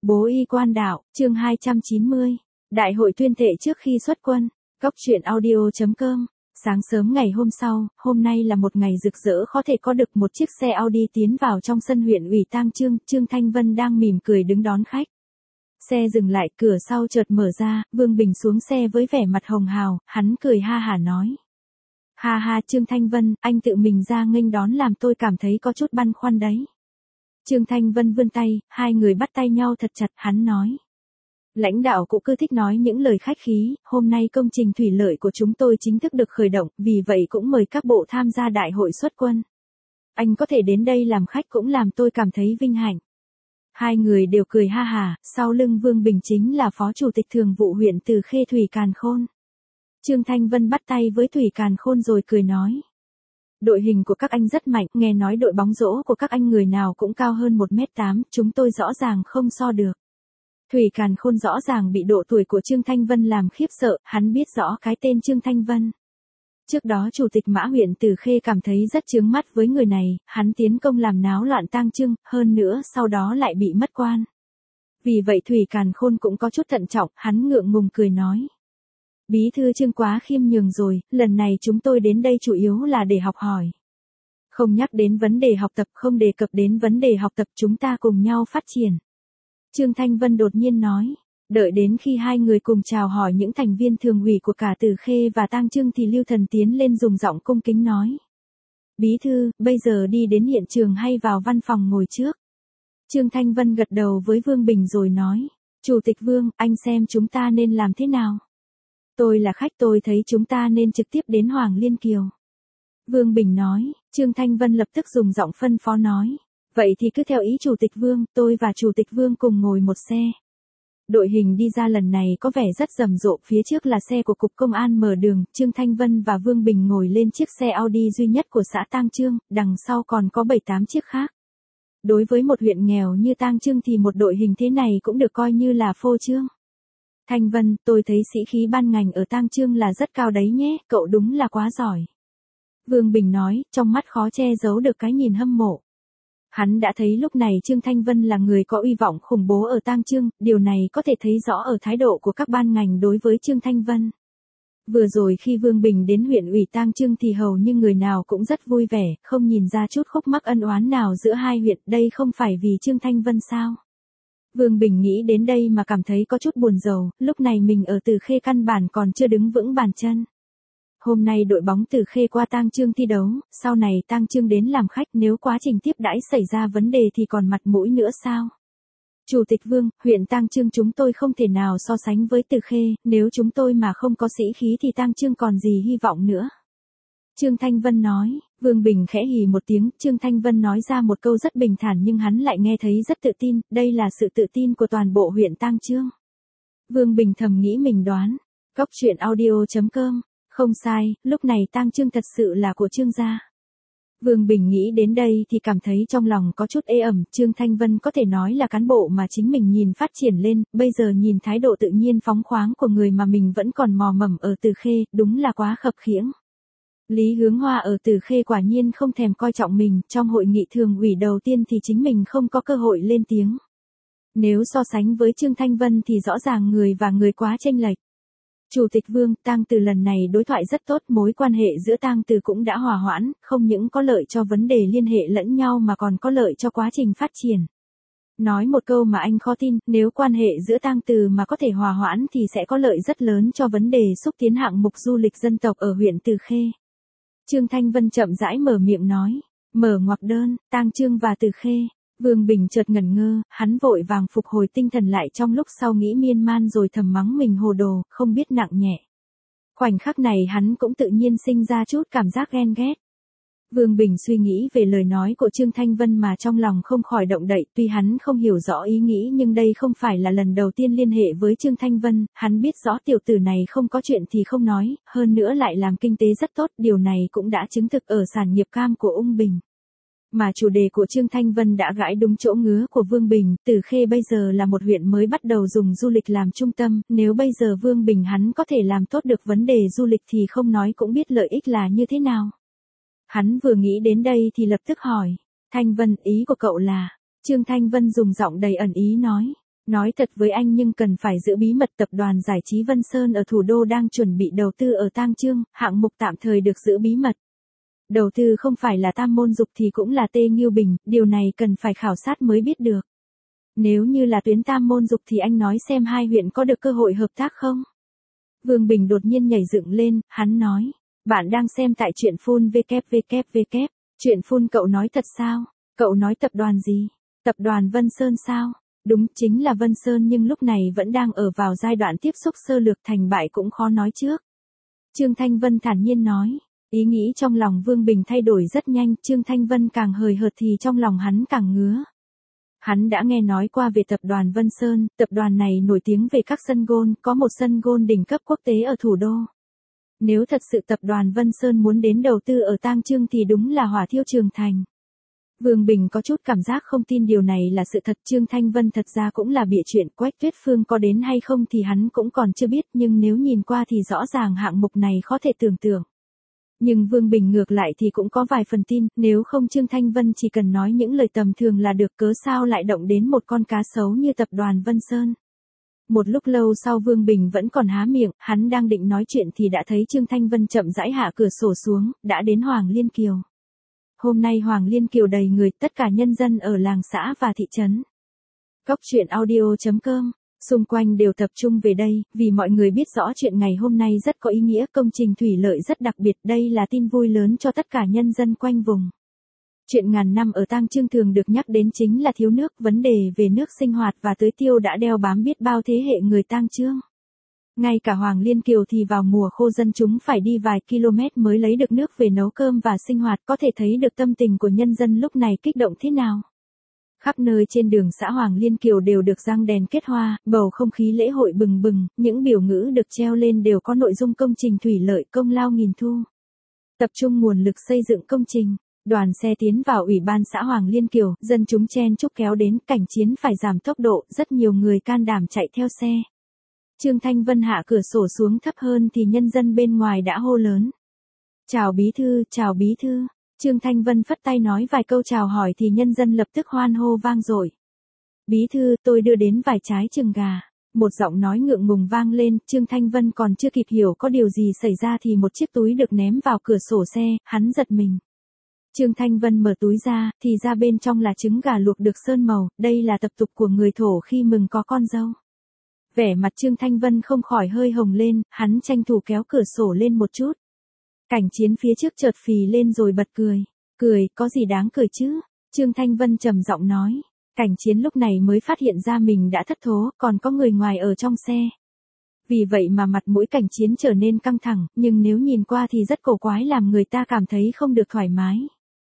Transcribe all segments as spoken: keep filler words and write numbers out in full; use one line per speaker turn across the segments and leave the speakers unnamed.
Bố y quan đạo, chương hai trăm chín mươi. Đại hội tuyên thệ trước khi xuất quân. Cốc truyện audio chấm com. Sáng sớm ngày hôm sau, hôm nay là một ngày rực rỡ khó thể có được một chiếc xe Audi tiến vào trong sân huyện ủy Tang Chương, Trương Thanh Vân đang mỉm cười đứng đón khách. Xe dừng lại, cửa sau chợt mở ra, Vương Bình xuống xe với vẻ mặt hồng hào, hắn cười ha hả nói. Ha ha Trương Thanh Vân, anh tự mình ra nghênh đón làm tôi cảm thấy có chút băn khoăn đấy. Trương Thanh Vân vươn tay, hai người bắt tay nhau thật chặt, hắn nói. Lãnh đạo cũng cứ thích nói những lời khách khí, hôm nay công trình thủy lợi của chúng tôi chính thức được khởi động, vì vậy cũng mời các bộ tham gia đại hội xuất quân. Anh có thể đến đây làm khách cũng làm tôi cảm thấy vinh hạnh. Hai người đều cười ha hả, sau lưng Vương Bình chính là Phó Chủ tịch Thường vụ huyện Từ Khê Thủy Càn Khôn. Trương Thanh Vân bắt tay với Thủy Càn Khôn rồi cười nói. Đội hình của các anh rất mạnh, nghe nói đội bóng rổ của các anh người nào cũng cao hơn một mét tám, chúng tôi rõ ràng không so được. Thủy Càn Khôn rõ ràng bị độ tuổi của Trương Thanh Vân làm khiếp sợ, hắn biết rõ cái tên Trương Thanh Vân. Trước đó Chủ tịch Mã huyện Từ Khê cảm thấy rất chướng mắt với người này, hắn tiến công làm náo loạn Tang Chương, hơn nữa sau đó lại bị mất quan. Vì vậy Thủy Càn Khôn cũng có chút thận trọng, hắn ngượng ngùng cười nói. Bí thư Trương quá khiêm nhường rồi, lần này chúng tôi đến đây chủ yếu là để học hỏi. Không nhắc đến vấn đề học tập, không đề cập đến vấn đề học tập, chúng ta cùng nhau phát triển. Trương Thanh Vân đột nhiên nói, đợi đến khi hai người cùng chào hỏi những thành viên thường ủy của cả Từ Khê và Tang Chương thì Lưu Thần tiến lên dùng giọng cung kính nói. Bí thư, bây giờ đi đến hiện trường hay vào văn phòng ngồi trước? Trương Thanh Vân gật đầu với Vương Bình rồi nói, Chủ tịch Vương, anh xem chúng ta nên làm thế nào? Tôi là khách, tôi thấy chúng ta nên trực tiếp đến Hoàng Liên Kiều. Vương Bình nói, Trương Thanh Vân lập tức dùng giọng phân phó nói. Vậy thì cứ theo ý Chủ tịch Vương, tôi và Chủ tịch Vương cùng ngồi một xe. Đội hình đi ra lần này có vẻ rất rầm rộ, phía trước là xe của Cục Công an mở đường, Trương Thanh Vân và Vương Bình ngồi lên chiếc xe Audi duy nhất của xã Tang Chương, đằng sau còn có bảy tám chiếc khác. Đối với một huyện nghèo như Tang Chương thì một đội hình thế này cũng được coi như là phô trương. Thanh Vân, tôi thấy sĩ khí ban ngành ở Tang Chương là rất cao đấy nhé, cậu đúng là quá giỏi. Vương Bình nói, trong mắt khó che giấu được cái nhìn hâm mộ. Hắn đã thấy lúc này Trương Thanh Vân là người có uy vọng khủng bố ở Tang Chương, điều này có thể thấy rõ ở thái độ của các ban ngành đối với Trương Thanh Vân. Vừa rồi khi Vương Bình đến huyện ủy Tang Chương thì hầu như người nào cũng rất vui vẻ, không nhìn ra chút khúc mắc ân oán nào giữa hai huyện, đây không phải vì Trương Thanh Vân sao? Vương Bình nghĩ đến đây mà cảm thấy có chút buồn rầu, lúc này mình ở Từ Khê căn bản còn chưa đứng vững bàn chân. Hôm nay đội bóng Từ Khê qua Tang Chương thi đấu, sau này Tang Chương đến làm khách, nếu quá trình tiếp đãi xảy ra vấn đề thì còn mặt mũi nữa sao? Chủ tịch Vương, huyện Tang Chương chúng tôi không thể nào so sánh với Từ Khê, nếu chúng tôi mà không có sĩ khí thì Tang Chương còn gì hy vọng nữa. Trương Thanh Vân nói, Vương Bình khẽ hì một tiếng, Trương Thanh Vân nói ra một câu rất bình thản nhưng hắn lại nghe thấy rất tự tin, đây là sự tự tin của toàn bộ huyện Tang Chương. Vương Bình thầm nghĩ mình đoán, cốc truyện audio chấm com. Không sai, lúc này Tang Chương thật sự là của Trương gia. Vương Bình nghĩ đến đây thì cảm thấy trong lòng có chút ê ẩm, Trương Thanh Vân có thể nói là cán bộ mà chính mình nhìn phát triển lên, bây giờ nhìn thái độ tự nhiên phóng khoáng của người mà mình vẫn còn mò mẫm ở Từ Khê, đúng là quá khập khiễng. Lý Hướng Hoa ở Từ Khê quả nhiên không thèm coi trọng mình, trong hội nghị thường ủy đầu tiên thì chính mình không có cơ hội lên tiếng. Nếu so sánh với Trương Thanh Vân thì rõ ràng người và người quá chênh lệch. Chủ tịch Vương, Tang Từ lần này đối thoại rất tốt, mối quan hệ giữa Tang Từ cũng đã hòa hoãn, không những có lợi cho vấn đề liên hệ lẫn nhau mà còn có lợi cho quá trình phát triển. Nói một câu mà anh khó tin, nếu quan hệ giữa Tang Từ mà có thể hòa hoãn thì sẽ có lợi rất lớn cho vấn đề xúc tiến hạng mục du lịch dân tộc ở huyện Từ Khê. Trương Thanh Vân chậm rãi mở miệng nói, mở ngoặc đơn, Tang Chương và Từ Khê. Vương Bình chợt ngẩn ngơ, hắn vội vàng phục hồi tinh thần lại trong lúc sau nghĩ miên man rồi thầm mắng mình hồ đồ, không biết nặng nhẹ. Khoảnh khắc này hắn cũng tự nhiên sinh ra chút cảm giác ghen ghét. Vương Bình suy nghĩ về lời nói của Trương Thanh Vân mà trong lòng không khỏi động đậy, tuy hắn không hiểu rõ ý nghĩ nhưng đây không phải là lần đầu tiên liên hệ với Trương Thanh Vân, hắn biết rõ tiểu tử này không có chuyện thì không nói, hơn nữa lại làm kinh tế rất tốt, điều này cũng đã chứng thực ở sản nghiệp cam của Ung Bình. Mà chủ đề của Trương Thanh Vân đã gãi đúng chỗ ngứa của Vương Bình, Từ Khê bây giờ là một huyện mới bắt đầu dùng du lịch làm trung tâm, nếu bây giờ Vương Bình hắn có thể làm tốt được vấn đề du lịch thì không nói cũng biết lợi ích là như thế nào. Hắn vừa nghĩ đến đây thì lập tức hỏi, Thanh Vân, ý của cậu là, Trương Thanh Vân dùng giọng đầy ẩn ý nói, Nói thật với anh nhưng cần phải giữ bí mật, tập đoàn giải trí Vân Sơn ở thủ đô đang chuẩn bị đầu tư ở Tang Chương, hạng mục tạm thời được giữ bí mật. Đầu tư không phải là Tam Môn Dục thì cũng là Tê Nghiêu Bình, điều này cần phải khảo sát mới biết được. Nếu như là tuyến Tam Môn Dục thì anh nói xem hai huyện có được cơ hội hợp tác không? Vương Bình đột nhiên nhảy dựng lên, hắn nói. Bạn đang xem tại truyện phun vê kép vê kép vê kép. Truyện phun cậu nói thật sao? Cậu nói tập đoàn gì? Tập đoàn Vân Sơn sao? Đúng, chính là Vân Sơn nhưng lúc này vẫn đang ở vào giai đoạn tiếp xúc sơ lược, thành bại cũng khó nói trước. Trương Thanh Vân thản nhiên nói. Ý nghĩ trong lòng Vương Bình thay đổi rất nhanh, Trương Thanh Vân càng hời hợt thì trong lòng hắn càng ngứa. Hắn đã nghe nói qua về tập đoàn Vân Sơn, tập đoàn này nổi tiếng về các sân golf, có một sân golf đỉnh cấp quốc tế ở thủ đô. Nếu thật sự tập đoàn Vân Sơn muốn đến đầu tư ở Tang Chương thì đúng là hỏa thiêu trường thành. Vương Bình có chút cảm giác không tin điều này là sự thật. Trương Thanh Vân thật ra cũng là bịa chuyện, Quách Tuyết Phương có đến hay không thì hắn cũng còn chưa biết, nhưng nếu nhìn qua thì rõ ràng hạng mục này khó thể tưởng tượng. Nhưng Vương Bình ngược lại thì cũng có vài phần tin, nếu không Trương Thanh Vân chỉ cần nói những lời tầm thường là được, cớ sao lại động đến một con cá sấu như tập đoàn Vân Sơn. Một lúc lâu sau Vương Bình vẫn còn há miệng, hắn đang định nói chuyện thì đã thấy Trương Thanh Vân chậm rãi hạ cửa sổ xuống, đã đến Hoàng Liên Kiều. Hôm nay Hoàng Liên Kiều đầy người, tất cả nhân dân ở làng xã và thị trấn. Cóc truyện audio chấm com, xung quanh đều tập trung về đây, vì mọi người biết rõ chuyện ngày hôm nay rất có ý nghĩa, công trình thủy lợi rất đặc biệt, đây là tin vui lớn cho tất cả nhân dân quanh vùng. Chuyện ngàn năm ở Tang Chương thường được nhắc đến chính là thiếu nước, vấn đề về nước sinh hoạt và tưới tiêu đã đeo bám biết bao thế hệ người Tang Chương. Ngay cả Hoàng Liên Kiều thì vào mùa khô dân chúng phải đi vài km mới lấy được nước về nấu cơm và sinh hoạt, có thể thấy được tâm tình của nhân dân lúc này kích động thế nào. Khắp nơi trên đường xã Hoàng Liên Kiều đều được răng đèn kết hoa, bầu không khí lễ hội bừng bừng, những biểu ngữ được treo lên đều có nội dung công trình thủy lợi công lao nghìn thu. Tập trung nguồn lực xây dựng công trình. Đoàn xe tiến vào ủy ban xã Hoàng Liên Kiều, dân chúng chen chúc kéo đến, cảnh chiến phải giảm tốc độ, rất nhiều người can đảm chạy theo xe. Trương Thanh Vân hạ cửa sổ xuống thấp hơn thì nhân dân bên ngoài đã hô lớn. Chào bí thư, chào bí thư. Trương Thanh Vân phất tay nói vài câu chào hỏi thì nhân dân lập tức hoan hô vang dội. Bí thư, tôi đưa đến vài trái chừng gà. Một giọng nói ngượng ngùng vang lên, Trương Thanh Vân còn chưa kịp hiểu có điều gì xảy ra thì một chiếc túi được ném vào cửa sổ xe, hắn giật mình. Trương Thanh Vân mở túi ra, thì ra bên trong là trứng gà luộc được sơn màu, đây là tập tục của người Thổ khi mừng có con dâu. Vẻ mặt Trương Thanh Vân không khỏi hơi hồng lên, hắn tranh thủ kéo cửa sổ lên một chút. Cảnh chiến phía trước chợt phì lên rồi bật cười. Cười, có gì đáng cười chứ? Trương Thanh Vân trầm giọng nói. Cảnh chiến lúc này mới phát hiện ra mình đã thất thố, còn có người ngoài ở trong xe. Vì vậy mà mặt mũi cảnh chiến trở nên căng thẳng, nhưng nếu nhìn qua thì rất cổ quái làm người ta cảm thấy không được thoải mái.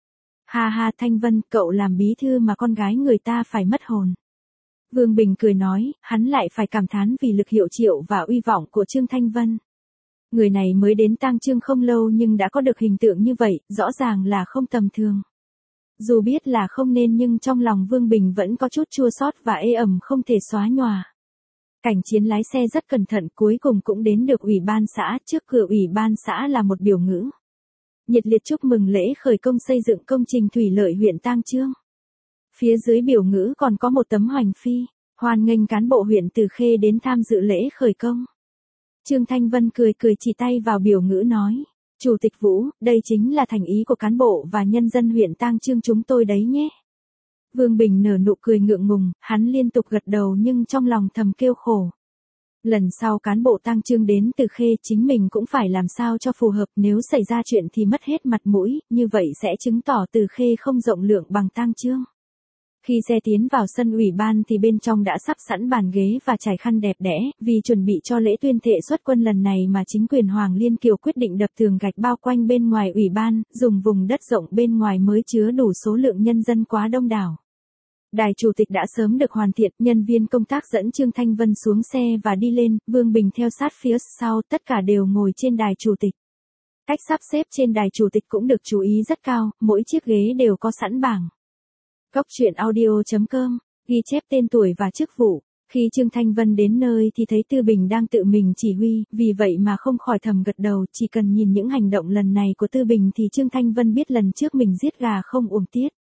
Ha ha Thanh Vân, cậu làm bí thư mà con gái người ta phải mất hồn. Vương Bình cười nói, hắn lại phải cảm thán vì lực hiệu triệu và uy vọng của Trương Thanh Vân. Người này mới đến Tang Chương không lâu nhưng đã có được hình tượng như vậy, rõ ràng là không tầm thường. Dù biết là không nên nhưng trong lòng Vương Bình vẫn có chút chua xót và ê ẩm không thể xóa nhòa. Cảnh chiến lái xe rất cẩn thận, cuối cùng cũng đến được ủy ban xã, trước cửa ủy ban xã là một biểu ngữ. Nhiệt liệt chúc mừng lễ khởi công xây dựng công trình thủy lợi huyện Tang Chương. Phía dưới biểu ngữ còn có một tấm hoành phi, hoan nghênh cán bộ huyện Từ Khê đến tham dự lễ khởi công. Trương Thanh Vân cười cười chỉ tay vào biểu ngữ nói, Chủ tịch Vũ, đây chính là thành ý của cán bộ và nhân dân huyện Tang Chương chúng tôi đấy nhé. Vương Bình nở nụ cười ngượng ngùng, hắn liên tục gật đầu nhưng trong lòng thầm kêu khổ. Lần sau cán bộ Tang Chương đến Từ Khê chính mình cũng phải làm sao cho phù hợp, nếu xảy ra chuyện thì mất hết mặt mũi, như vậy sẽ chứng tỏ Từ Khê không rộng lượng bằng Tang Chương. Khi xe tiến vào sân ủy ban thì bên trong đã sắp sẵn bàn ghế và trải khăn đẹp đẽ, vì chuẩn bị cho lễ tuyên thệ xuất quân lần này mà chính quyền Hoàng Liên Kiều quyết định đập tường gạch bao quanh bên ngoài ủy ban, dùng vùng đất rộng bên ngoài mới chứa đủ số lượng nhân dân quá đông đảo. Đài chủ tịch đã sớm được hoàn thiện, nhân viên công tác dẫn Trương Thanh Vân xuống xe và đi lên, Vương Bình theo sát phía sau, tất cả đều ngồi trên đài chủ tịch. Cách sắp xếp trên đài chủ tịch cũng được chú ý rất cao, mỗi chiếc ghế đều có sẵn bảng. Cóc truyện audio chấm com, ghi chép tên tuổi và chức vụ. Khi Trương Thanh Vân đến nơi thì thấy Tư Bình đang tự mình chỉ huy, vì vậy mà không khỏi thầm gật đầu, chỉ cần nhìn những hành động lần này của Tư Bình thì Trương Thanh Vân biết lần trước mình giết gà không uổng tiết.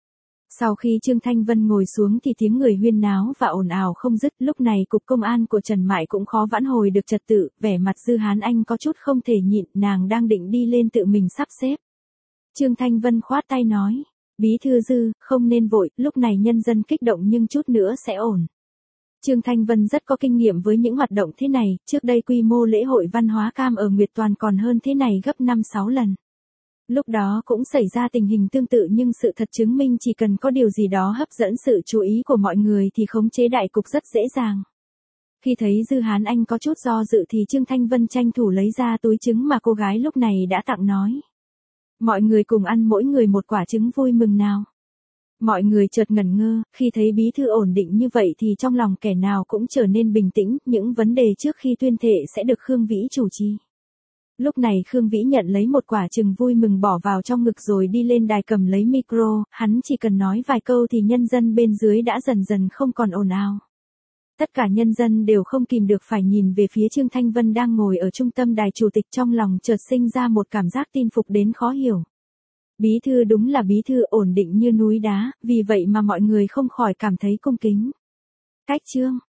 Sau khi Trương Thanh Vân ngồi xuống thì tiếng người huyên náo và ồn ào không dứt, lúc này cục công an của Trần Mại cũng khó vãn hồi được trật tự, vẻ mặt Dư Hán Anh có chút không thể nhịn, nàng đang định đi lên tự mình sắp xếp. Trương Thanh Vân khoát tay nói, bí thư Dư, không nên vội, lúc này nhân dân kích động nhưng chút nữa sẽ ổn. Trương Thanh Vân rất có kinh nghiệm với những hoạt động thế này, trước đây quy mô lễ hội văn hóa cam ở Nguyệt Toàn còn hơn thế này gấp năm sáu lần. Lúc đó cũng xảy ra tình hình tương tự nhưng sự thật chứng minh chỉ cần có điều gì đó hấp dẫn sự chú ý của mọi người thì khống chế đại cục rất dễ dàng. Khi thấy Dư Hán Anh có chút do dự thì Trương Thanh Vân tranh thủ lấy ra túi trứng mà cô gái lúc này đã tặng nói. Mọi người cùng ăn mỗi người một quả trứng vui mừng nào. Mọi người chợt ngẩn ngơ, khi thấy bí thư ổn định như vậy thì trong lòng kẻ nào cũng trở nên bình tĩnh, những vấn đề trước khi tuyên thệ sẽ được Khương Vĩ chủ trì. Lúc này Khương Vĩ nhận lấy một quả trứng vui mừng bỏ vào trong ngực rồi đi lên đài cầm lấy micro, hắn chỉ cần nói vài câu thì nhân dân bên dưới đã dần dần không còn ồn ào. Tất cả nhân dân đều không kìm được phải nhìn về phía Trương Thanh Vân đang ngồi ở trung tâm đài chủ tịch, trong lòng chợt sinh ra một cảm giác tin phục đến khó hiểu. Bí thư đúng là bí thư ổn định như núi đá, vì vậy mà mọi người không khỏi cảm thấy cung kính. Cách Trương